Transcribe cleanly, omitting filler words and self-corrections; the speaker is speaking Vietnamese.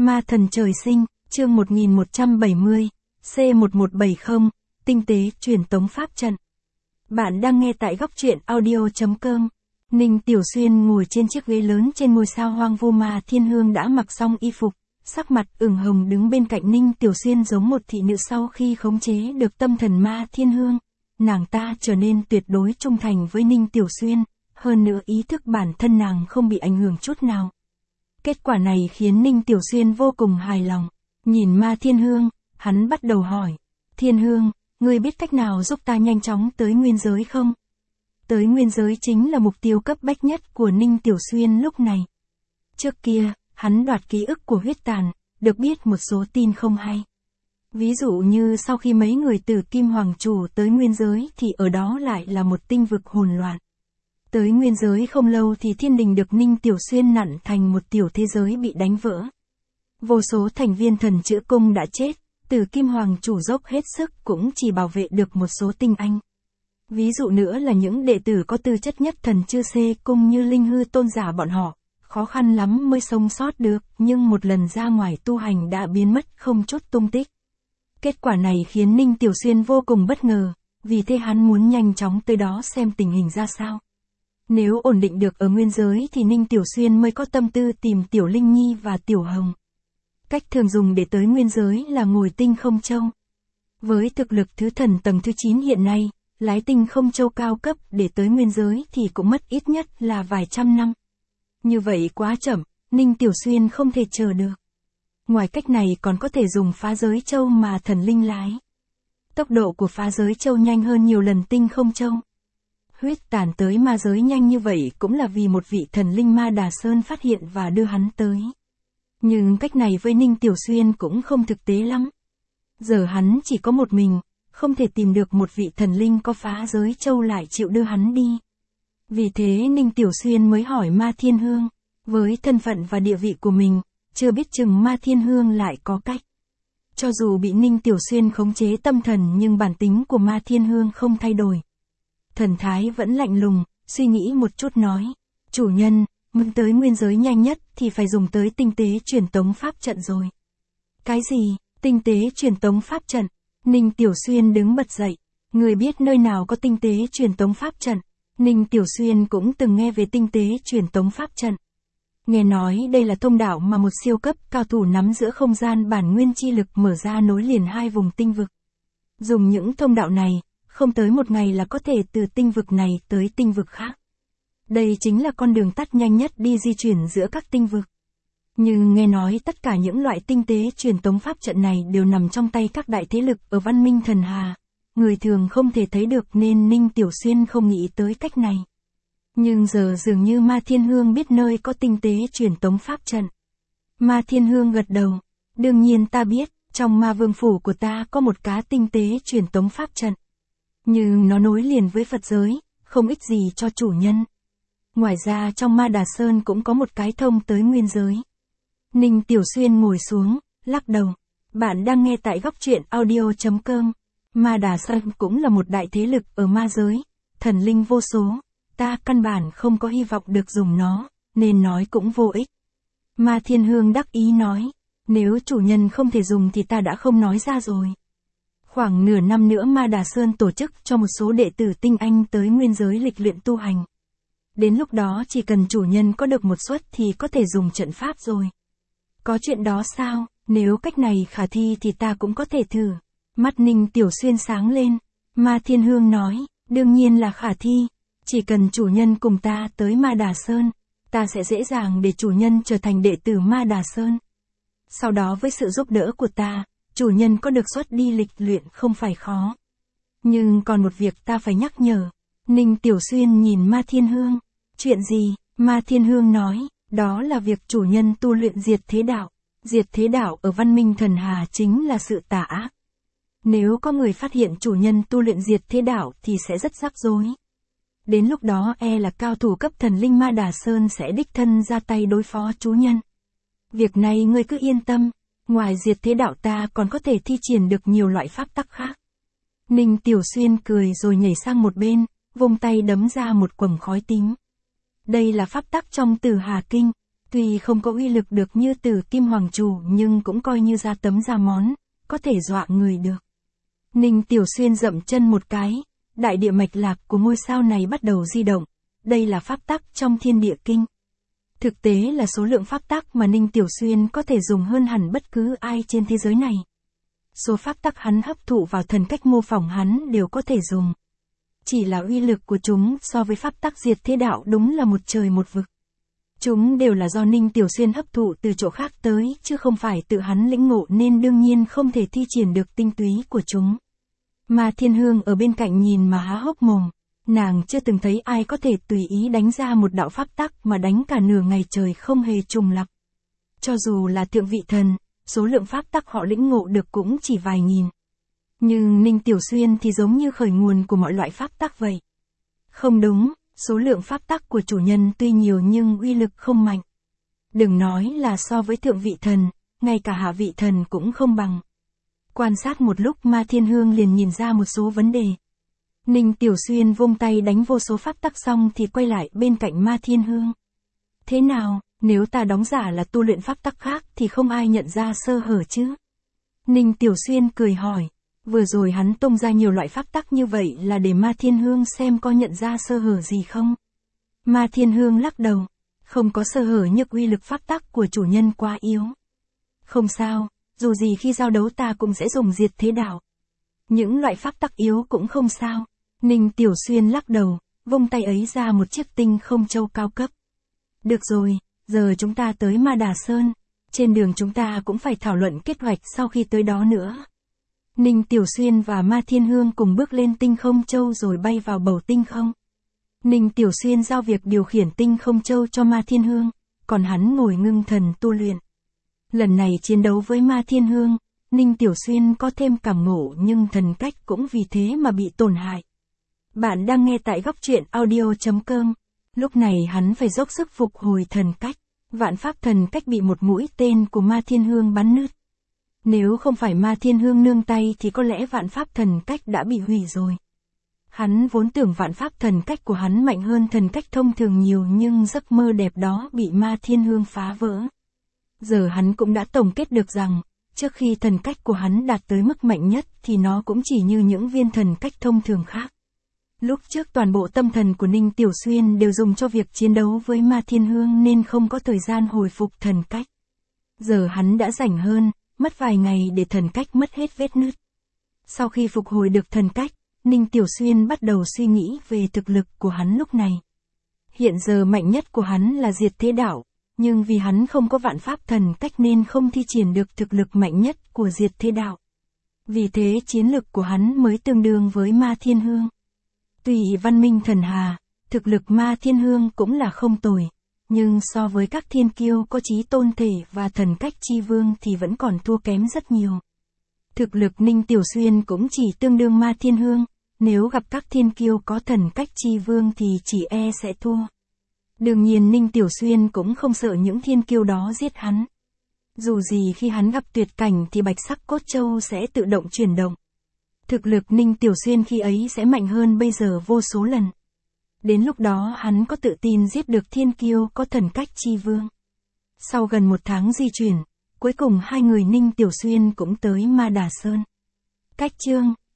Ma thần trời sinh, chương 1170, C1170, tinh tế truyền tống pháp trận. Bạn đang nghe tại góc truyện audio.com. Ninh Tiểu Xuyên ngồi trên chiếc ghế lớn trên ngôi sao hoang vu, Ma Thiên Hương đã mặc xong y phục, sắc mặt ửng hồng đứng bên cạnh Ninh Tiểu Xuyên giống một thị nữ sau khi khống chế được tâm thần Ma Thiên Hương. Nàng ta trở nên tuyệt đối trung thành với Ninh Tiểu Xuyên, hơn nữa ý thức bản thân nàng không bị ảnh hưởng chút nào. Kết quả này khiến Ninh Tiểu Xuyên vô cùng hài lòng. Nhìn Ma Thiên Hương, hắn bắt đầu hỏi. Thiên Hương, ngươi biết cách nào giúp ta nhanh chóng tới nguyên giới không? Tới nguyên giới chính là mục tiêu cấp bách nhất của Ninh Tiểu Xuyên lúc này. Trước kia, hắn đoạt ký ức của huyết tàn, được biết một số tin không hay. Ví dụ như sau khi mấy người từ Kim Hoàng Chủ tới nguyên giới thì ở đó lại là một tinh vực hỗn loạn. Tới nguyên giới không lâu thì thiên đình được Ninh Tiểu Xuyên nặn thành một tiểu thế giới bị đánh vỡ. Vô số thành viên thần chữa cung đã chết, từ Kim Hoàng Chủ dốc hết sức cũng chỉ bảo vệ được một số tinh anh. Ví dụ nữa là những đệ tử có tư chất nhất thần chư xê cung như Linh Hư tôn giả bọn họ, khó khăn lắm mới sống sót được, nhưng một lần ra ngoài tu hành đã biến mất không chút tung tích. Kết quả này khiến Ninh Tiểu Xuyên vô cùng bất ngờ, vì thế hắn muốn nhanh chóng tới đó xem tình hình ra sao. Nếu ổn định được ở nguyên giới thì Ninh Tiểu Xuyên mới có tâm tư tìm Tiểu Linh Nhi và Tiểu Hồng. Cách thường dùng để tới nguyên giới là ngồi tinh không châu. Với thực lực thứ thần tầng thứ 9 hiện nay, lái tinh không châu cao cấp để tới nguyên giới thì cũng mất ít nhất là vài trăm năm. Như vậy quá chậm, Ninh Tiểu Xuyên không thể chờ được. Ngoài cách này còn có thể dùng phá giới châu mà thần linh lái. Tốc độ của phá giới châu nhanh hơn nhiều lần tinh không châu. Huyết tàn tới ma giới nhanh như vậy cũng là vì một vị thần linh Ma Đà Sơn phát hiện và đưa hắn tới. Nhưng cách này với Ninh Tiểu Xuyên cũng không thực tế lắm. Giờ hắn chỉ có một mình, không thể tìm được một vị thần linh có phá giới châu lại chịu đưa hắn đi. Vì thế Ninh Tiểu Xuyên mới hỏi Ma Thiên Hương, với thân phận và địa vị của mình, chưa biết chừng Ma Thiên Hương lại có cách. Cho dù bị Ninh Tiểu Xuyên khống chế tâm thần nhưng bản tính của Ma Thiên Hương không thay đổi. Thần thái vẫn lạnh lùng, suy nghĩ một chút nói, chủ nhân, muốn tới nguyên giới nhanh nhất thì phải dùng tới tinh tế truyền tống pháp trận rồi. Cái gì, tinh tế truyền tống pháp trận? Ninh Tiểu Xuyên đứng bật dậy, người biết nơi nào có tinh tế truyền tống pháp trận? Ninh Tiểu Xuyên cũng từng nghe về tinh tế truyền tống pháp trận. Nghe nói đây là thông đạo mà một siêu cấp cao thủ nắm giữa không gian bản nguyên chi lực mở ra nối liền hai vùng tinh vực. Dùng những thông đạo này, không tới một ngày là có thể từ tinh vực này tới tinh vực khác. Đây chính là con đường tắt nhanh nhất đi di chuyển giữa các tinh vực. Nhưng nghe nói tất cả những loại tinh tế truyền tống pháp trận này đều nằm trong tay các đại thế lực ở văn minh thần hà. Người thường không thể thấy được nên Ninh Tiểu Xuyên không nghĩ tới cách này. Nhưng giờ dường như Ma Thiên Hương biết nơi có tinh tế truyền tống pháp trận. Ma Thiên Hương gật đầu. Đương nhiên ta biết, trong Ma Vương Phủ của ta có một cá tinh tế truyền tống pháp trận. Nhưng nó nối liền với Phật giới, không ích gì cho chủ nhân. Ngoài ra trong Ma Đà Sơn cũng có một cái thông tới nguyên giới. Ninh Tiểu Xuyên ngồi xuống, lắc đầu. Bạn đang nghe tại góc truyện audio.com. Ma Đà Sơn cũng là một đại thế lực ở ma giới, thần linh vô số. Ta căn bản không có hy vọng được dùng nó, nên nói cũng vô ích. Ma Thiên Hương đắc ý nói, nếu chủ nhân không thể dùng thì ta đã không nói ra rồi. Khoảng nửa năm nữa Ma Đà Sơn tổ chức cho một số đệ tử tinh anh tới nguyên giới lịch luyện tu hành. Đến lúc đó chỉ cần chủ nhân có được một suất thì có thể dùng trận pháp rồi. Có chuyện đó sao? Nếu cách này khả thi thì ta cũng có thể thử. Mắt Ninh Tiểu Xuyên sáng lên. Ma Thiên Hương nói, đương nhiên là khả thi. Chỉ cần chủ nhân cùng ta tới Ma Đà Sơn, ta sẽ dễ dàng để chủ nhân trở thành đệ tử Ma Đà Sơn. Sau đó với sự giúp đỡ của ta, chủ nhân có được suất đi lịch luyện không phải khó. Nhưng còn một việc ta phải nhắc nhở. Ninh Tiểu Xuyên nhìn Ma Thiên Hương. Chuyện gì? Ma Thiên Hương nói, đó là việc chủ nhân tu luyện diệt thế đạo. Diệt thế đạo ở văn minh thần hà chính là sự tà ác. Nếu có người phát hiện chủ nhân tu luyện diệt thế đạo thì sẽ rất rắc rối. Đến lúc đó là cao thủ cấp thần linh Ma Đà Sơn sẽ đích thân ra tay đối phó chủ nhân. Việc này ngươi cứ yên tâm, ngoài diệt thế đạo ta còn có thể thi triển được nhiều loại pháp tắc khác. Ninh Tiểu Xuyên cười rồi nhảy sang một bên, vung tay đấm ra một quầng khói tím. Đây là pháp tắc trong Tử Hà Kinh. Tuy không có uy lực được như Tử Kim Hoàng Chủ nhưng cũng coi như ra tấm ra món, có thể dọa người được. Ninh Tiểu Xuyên dậm chân một cái, đại địa mạch lạc của ngôi sao này bắt đầu di động, đây là pháp tắc trong thiên địa kinh. Thực tế là số lượng pháp tắc mà Ninh Tiểu Xuyên có thể dùng hơn hẳn bất cứ ai trên thế giới này. Số pháp tắc hắn hấp thụ vào thần cách mô phỏng hắn đều có thể dùng. Chỉ là uy lực của chúng so với pháp tắc diệt thế đạo đúng là một trời một vực. Chúng đều là do Ninh Tiểu Xuyên hấp thụ từ chỗ khác tới, chứ không phải tự hắn lĩnh ngộ nên đương nhiên không thể thi triển được tinh túy của chúng. Mà Thiên Hương ở bên cạnh nhìn mà há hốc mồm, nàng chưa từng thấy ai có thể tùy ý đánh ra một đạo pháp tắc mà đánh cả nửa ngày trời không hề trùng lặp. Cho dù là thượng vị thần, số lượng pháp tắc họ lĩnh ngộ được cũng chỉ vài nghìn. Nhưng Ninh Tiểu Xuyên thì giống như khởi nguồn của mọi loại pháp tắc vậy. Không đúng, số lượng pháp tắc của chủ nhân tuy nhiều nhưng uy lực không mạnh. Đừng nói là so với thượng vị thần, ngay cả hạ vị thần cũng không bằng. Quan sát một lúc Ma Thiên Hương liền nhìn ra một số vấn đề. Ninh Tiểu Xuyên vung tay đánh vô số pháp tắc xong thì quay lại bên cạnh Ma Thiên Hương. Thế nào, nếu ta đóng giả là tu luyện pháp tắc khác thì không ai nhận ra sơ hở chứ? Ninh Tiểu Xuyên cười hỏi. Vừa rồi hắn tung ra nhiều loại pháp tắc như vậy là để Ma Thiên Hương xem có nhận ra sơ hở gì không? Ma Thiên Hương lắc đầu. Không có sơ hở nhưng uy lực pháp tắc của chủ nhân quá yếu. Không sao, dù gì khi giao đấu ta cũng sẽ dùng diệt thế đạo. Những loại pháp tắc yếu cũng không sao. Ninh Tiểu Xuyên lắc đầu, vung tay ấy ra một chiếc tinh không châu cao cấp. Được rồi, giờ chúng ta tới Ma Đà Sơn. Trên đường chúng ta cũng phải thảo luận kế hoạch sau khi tới đó nữa. Ninh Tiểu Xuyên và Ma Thiên Hương cùng bước lên tinh không châu rồi bay vào bầu tinh không. Ninh Tiểu Xuyên giao việc điều khiển tinh không châu cho Ma Thiên Hương, còn hắn ngồi ngưng thần tu luyện. Lần này chiến đấu với Ma Thiên Hương, Ninh Tiểu Xuyên có thêm cảm ngộ nhưng thần cách cũng vì thế mà bị tổn hại. Bạn đang nghe tại góc truyện audio.com. Lúc này hắn phải dốc sức phục hồi thần cách. Vạn pháp thần cách bị một mũi tên của Ma Thiên Hương bắn nứt. Nếu không phải Ma Thiên Hương nương tay thì có lẽ vạn pháp thần cách đã bị hủy rồi. Hắn vốn tưởng vạn pháp thần cách của hắn mạnh hơn thần cách thông thường nhiều nhưng giấc mơ đẹp đó bị Ma Thiên Hương phá vỡ. Giờ hắn cũng đã tổng kết được rằng, trước khi thần cách của hắn đạt tới mức mạnh nhất thì nó cũng chỉ như những viên thần cách thông thường khác. Lúc trước toàn bộ tâm thần của Ninh Tiểu Xuyên đều dùng cho việc chiến đấu với Ma Thiên Hương nên không có thời gian hồi phục thần cách. Giờ hắn đã rảnh hơn, mất vài ngày để thần cách mất hết vết nứt. Sau khi phục hồi được thần cách, Ninh Tiểu Xuyên bắt đầu suy nghĩ về thực lực của hắn lúc này. Hiện giờ mạnh nhất của hắn là diệt thế đạo, nhưng vì hắn không có vạn pháp thần cách nên không thi triển được thực lực mạnh nhất của diệt thế đạo. Vì thế chiến lực của hắn mới tương đương với Ma Thiên Hương. Tuy văn minh thần hà, thực lực Ma Thiên Hương cũng là không tồi, nhưng so với các thiên kiêu có chí tôn thể và thần cách chi vương thì vẫn còn thua kém rất nhiều. Thực lực Ninh Tiểu Xuyên cũng chỉ tương đương Ma Thiên Hương, nếu gặp các thiên kiêu có thần cách chi vương thì chỉ e sẽ thua. Đương nhiên Ninh Tiểu Xuyên cũng không sợ những thiên kiêu đó giết hắn. Dù gì khi hắn gặp tuyệt cảnh thì bạch sắc cốt châu sẽ tự động chuyển động. Thực lực Ninh Tiểu Xuyên khi ấy sẽ mạnh hơn bây giờ vô số lần. Đến lúc đó hắn có tự tin giết được thiên kiêu có thần cách chi vương. Sau gần 1 tháng di chuyển, cuối cùng hai người Ninh Tiểu Xuyên cũng tới Ma Đà Sơn. Cách chương